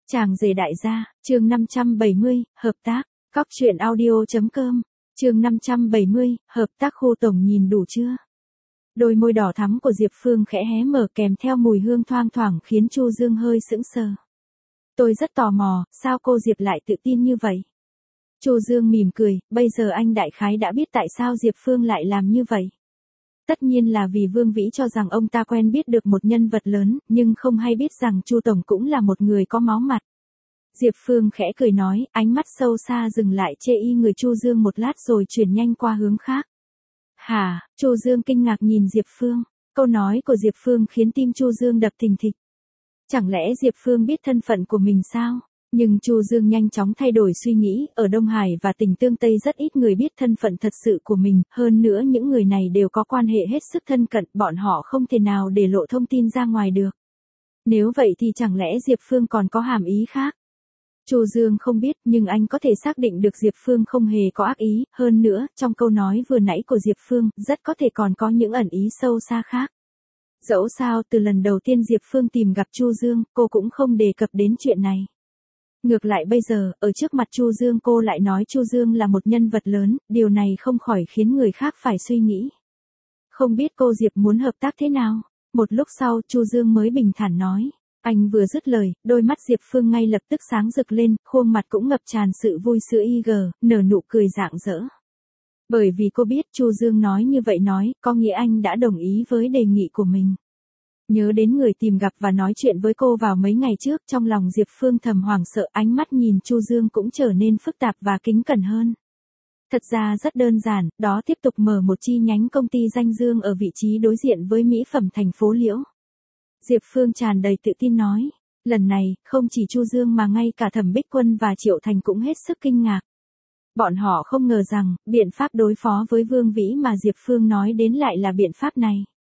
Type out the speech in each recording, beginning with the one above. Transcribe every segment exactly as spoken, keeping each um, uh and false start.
Chàng rể đại gia, chương năm trăm bảy mươi, hợp tác, cóc truyện audio.com, chương năm trăm bảy mươi, hợp tác khu tổng nhìn đủ chưa? Đôi môi đỏ thắm của Diệp Phương khẽ hé mở kèm theo mùi hương thoang thoảng khiến Chu Dương hơi sững sờ. Tôi rất tò mò, sao cô Diệp lại tự tin như vậy? Chu Dương mỉm cười, bây giờ anh đại khái đã biết tại sao Diệp Phương lại làm như vậy. Tất nhiên là vì Vương Vĩ cho rằng ông ta quen biết được một nhân vật lớn, nhưng không hay biết rằng Chu Tổng cũng là một người có máu mặt. Diệp Phương khẽ cười nói, ánh mắt sâu xa dừng lại chê y người Chu Dương một lát rồi chuyển nhanh qua hướng khác. Hả? Chu Dương kinh ngạc nhìn Diệp Phương. Câu nói của Diệp Phương khiến tim Chu Dương đập thình thịch. Chẳng lẽ Diệp Phương biết thân phận của mình sao? Nhưng Chu Dương nhanh chóng thay đổi suy nghĩ, ở Đông Hải và tỉnh Tương Tây rất ít người biết thân phận thật sự của mình, hơn nữa những người này đều có quan hệ hết sức thân cận, bọn họ không thể nào để lộ thông tin ra ngoài được. Nếu vậy thì chẳng lẽ Diệp Phương còn có hàm ý khác? Chu Dương không biết, nhưng anh có thể xác định được Diệp Phương không hề có ác ý, hơn nữa, trong câu nói vừa nãy của Diệp Phương, rất có thể còn có những ẩn ý sâu xa khác. Dẫu sao, từ lần đầu tiên Diệp Phương tìm gặp Chu Dương, cô cũng không đề cập đến chuyện này. Ngược lại bây giờ, ở trước mặt Chu Dương cô lại nói Chu Dương là một nhân vật lớn, điều này không khỏi khiến người khác phải suy nghĩ. Không biết cô Diệp muốn hợp tác thế nào? Một lúc sau Chu Dương mới bình thản nói. Anh vừa dứt lời, đôi mắt Diệp Phương ngay lập tức sáng rực lên, khuôn mặt cũng ngập tràn sự vui sữa y gờ, nở nụ cười rạng rỡ. Bởi vì cô biết Chu Dương nói như vậy nói, có nghĩa anh đã đồng ý với đề nghị của mình. Nhớ đến người tìm gặp và nói chuyện với cô vào mấy ngày trước, trong lòng Diệp Phương thầm hoảng sợ, ánh mắt nhìn Chu Dương cũng trở nên phức tạp và kính cẩn hơn. Thật ra rất đơn giản, đó tiếp tục mở một chi nhánh công ty Danh Dương ở vị trí đối diện với mỹ phẩm thành phố Liễu. Diệp Phương tràn đầy tự tin nói. Lần này, không chỉ Chu Dương mà ngay cả Thẩm Bích Quân và Triệu Thành cũng hết sức kinh ngạc. Bọn họ không ngờ rằng, biện pháp đối phó với Vương Vĩ mà Diệp Phương nói đến lại là biện pháp này.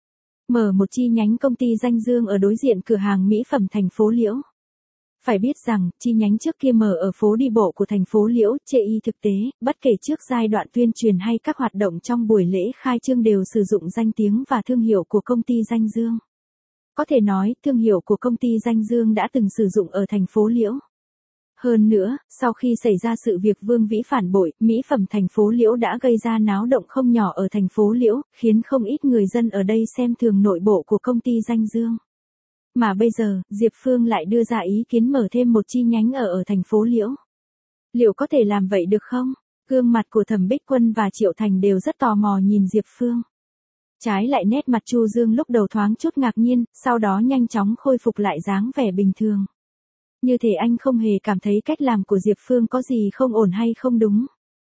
Mở một chi nhánh công ty Danh Dương ở đối diện cửa hàng mỹ phẩm thành phố Liễu. Phải biết rằng, chi nhánh trước kia mở ở phố đi bộ của thành phố Liễu, chê y thực tế, bất kể trước giai đoạn tuyên truyền hay các hoạt động trong buổi lễ khai trương đều sử dụng danh tiếng và thương hiệu của công ty Danh Dương. Có thể nói, thương hiệu của công ty Danh Dương đã từng sử dụng ở thành phố Liễu. Hơn nữa, sau khi xảy ra sự việc Vương Vĩ phản bội, mỹ phẩm thành phố Liễu đã gây ra náo động không nhỏ ở thành phố Liễu, khiến không ít người dân ở đây xem thường nội bộ của công ty Danh Dương. Mà bây giờ, Diệp Phương lại đưa ra ý kiến mở thêm một chi nhánh ở ở thành phố Liễu. Liệu có thể làm vậy được không? Gương mặt của Thẩm Bích Quân và Triệu Thành đều rất tò mò nhìn Diệp Phương. Trái lại nét mặt Chu Dương lúc đầu thoáng chút ngạc nhiên, sau đó nhanh chóng khôi phục lại dáng vẻ bình thường. Như thể anh không hề cảm thấy cách làm của Diệp Phương có gì không ổn hay không đúng.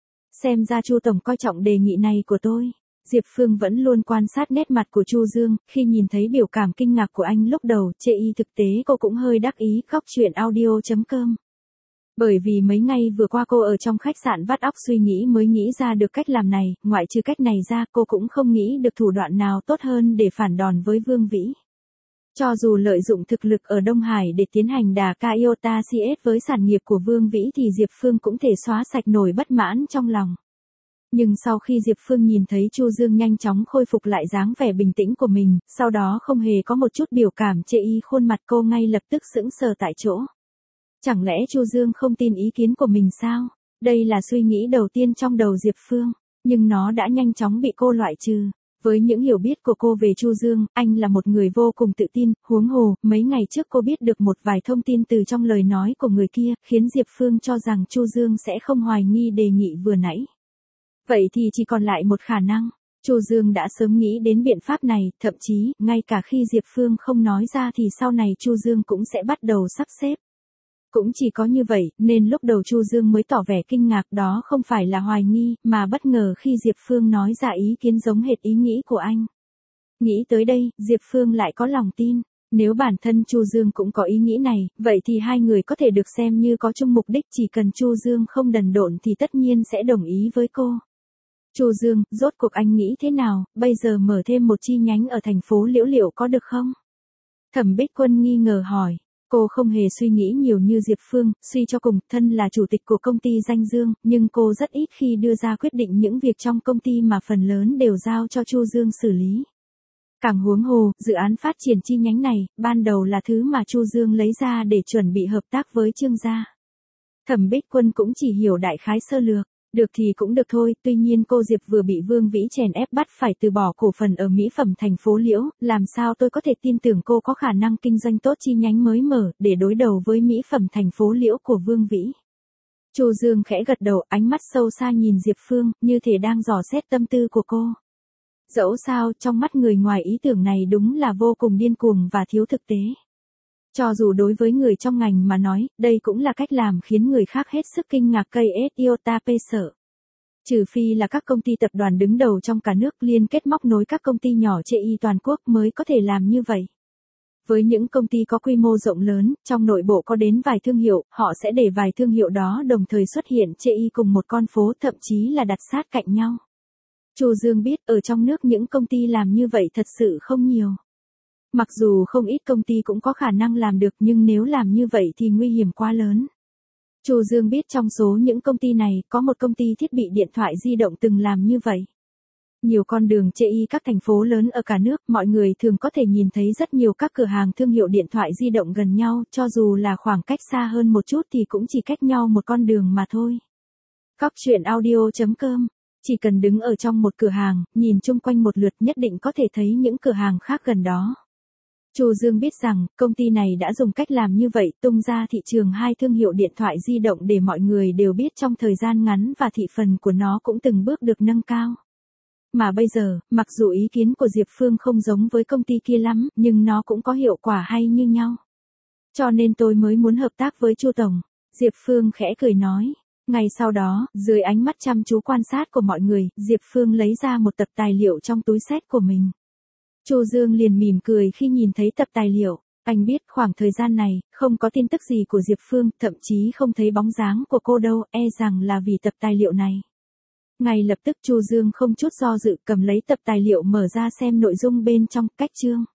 Xem ra Chu Tổng coi trọng đề nghị này của tôi. Diệp Phương vẫn luôn quan sát nét mặt của Chu Dương, khi nhìn thấy biểu cảm kinh ngạc của anh lúc đầu, chê y thực tế cô cũng hơi đắc ý, cóc truyện audio.com. Bởi vì mấy ngày vừa qua cô ở trong khách sạn vắt óc suy nghĩ mới nghĩ ra được cách làm này, ngoại trừ cách này ra cô cũng không nghĩ được thủ đoạn nào tốt hơn để phản đòn với Vương Vĩ. Cho dù lợi dụng thực lực ở Đông Hải để tiến hành đà ca Iota xê ét với sản nghiệp của Vương Vĩ thì Diệp Phương cũng thể xóa sạch nổi bất mãn trong lòng. Nhưng sau khi Diệp Phương nhìn thấy Chu Dương nhanh chóng khôi phục lại dáng vẻ bình tĩnh của mình, sau đó không hề có một chút biểu cảm chê y khuôn mặt cô ngay lập tức sững sờ tại chỗ. Chẳng lẽ Chu Dương không tin ý kiến của mình sao? Đây là suy nghĩ đầu tiên trong đầu Diệp Phương, nhưng nó đã nhanh chóng bị cô loại trừ. Với những hiểu biết của cô về Chu Dương, anh là một người vô cùng tự tin, huống hồ, mấy ngày trước cô biết được một vài thông tin từ trong lời nói của người kia, khiến Diệp Phương cho rằng Chu Dương sẽ không hoài nghi đề nghị vừa nãy. Vậy thì chỉ còn lại một khả năng. Chu Dương đã sớm nghĩ đến biện pháp này, thậm chí, ngay cả khi Diệp Phương không nói ra thì sau này Chu Dương cũng sẽ bắt đầu sắp xếp. Cũng chỉ có như vậy, nên lúc đầu Chu Dương mới tỏ vẻ kinh ngạc, đó không phải là hoài nghi, mà bất ngờ khi Diệp Phương nói ra ý kiến giống hệt ý nghĩ của anh. Nghĩ tới đây, Diệp Phương lại có lòng tin. Nếu bản thân Chu Dương cũng có ý nghĩ này, vậy thì hai người có thể được xem như có chung mục đích, chỉ cần Chu Dương không đần độn thì tất nhiên sẽ đồng ý với cô. Chu Dương, rốt cuộc anh nghĩ thế nào, bây giờ mở thêm một chi nhánh ở thành phố Liễu liệu có được không? Thẩm Bích Quân nghi ngờ hỏi. Cô không hề suy nghĩ nhiều như Diệp Phương, suy cho cùng, thân là chủ tịch của công ty Danh Dương, nhưng cô rất ít khi đưa ra quyết định những việc trong công ty mà phần lớn đều giao cho Chu Dương xử lý. Càng huống hồ, dự án phát triển chi nhánh này, ban đầu là thứ mà Chu Dương lấy ra để chuẩn bị hợp tác với Trương gia. Thẩm Bích Quân cũng chỉ hiểu đại khái sơ lược, được thì cũng được thôi, tuy nhiên cô Diệp vừa bị Vương Vĩ chèn ép bắt phải từ bỏ cổ phần ở mỹ phẩm thành phố Liễu, làm sao tôi có thể tin tưởng cô có khả năng kinh doanh tốt chi nhánh mới mở, để đối đầu với mỹ phẩm thành phố Liễu của Vương Vĩ. Chu Dương khẽ gật đầu, ánh mắt sâu xa nhìn Diệp Phương, như thể đang dò xét tâm tư của cô. Dẫu sao, trong mắt người ngoài ý tưởng này đúng là vô cùng điên cuồng và thiếu thực tế. Cho dù đối với người trong ngành mà nói, đây cũng là cách làm khiến người khác hết sức kinh ngạc cây ét iota pê sợ. Trừ phi là các công ty tập đoàn đứng đầu trong cả nước liên kết móc nối các công ty nhỏ chê y toàn quốc mới có thể làm như vậy. Với những công ty có quy mô rộng lớn, trong nội bộ có đến vài thương hiệu, họ sẽ để vài thương hiệu đó đồng thời xuất hiện chê y cùng một con phố, thậm chí là đặt sát cạnh nhau. Chu Dương biết ở trong nước những công ty làm như vậy thật sự không nhiều. Mặc dù không ít công ty cũng có khả năng làm được, nhưng nếu làm như vậy thì nguy hiểm quá lớn. Chu Dương biết trong số những công ty này, có một công ty thiết bị điện thoại di động từng làm như vậy. Nhiều con đường chê y các thành phố lớn ở cả nước, mọi người thường có thể nhìn thấy rất nhiều các cửa hàng thương hiệu điện thoại di động gần nhau, cho dù là khoảng cách xa hơn một chút thì cũng chỉ cách nhau một con đường mà thôi. Cóc truyện audio chấm com. Chỉ cần đứng ở trong một cửa hàng, nhìn chung quanh một lượt nhất định có thể thấy những cửa hàng khác gần đó. Chu Dương biết rằng, công ty này đã dùng cách làm như vậy, tung ra thị trường hai thương hiệu điện thoại di động để mọi người đều biết trong thời gian ngắn, và thị phần của nó cũng từng bước được nâng cao. Mà bây giờ, mặc dù ý kiến của Diệp Phương không giống với công ty kia lắm, nhưng nó cũng có hiệu quả hay như nhau. Cho nên tôi mới muốn hợp tác với Chu Tổng. Diệp Phương khẽ cười nói. Ngay sau đó, dưới ánh mắt chăm chú quan sát của mọi người, Diệp Phương lấy ra một tập tài liệu trong túi xách của mình. Chu Dương liền mỉm cười khi nhìn thấy tập tài liệu. Anh biết khoảng thời gian này, không có tin tức gì của Diệp Phương, thậm chí không thấy bóng dáng của cô đâu, e rằng là vì tập tài liệu này. Ngay lập tức Chu Dương không chút do dự cầm lấy tập tài liệu mở ra xem nội dung bên trong, cách chương.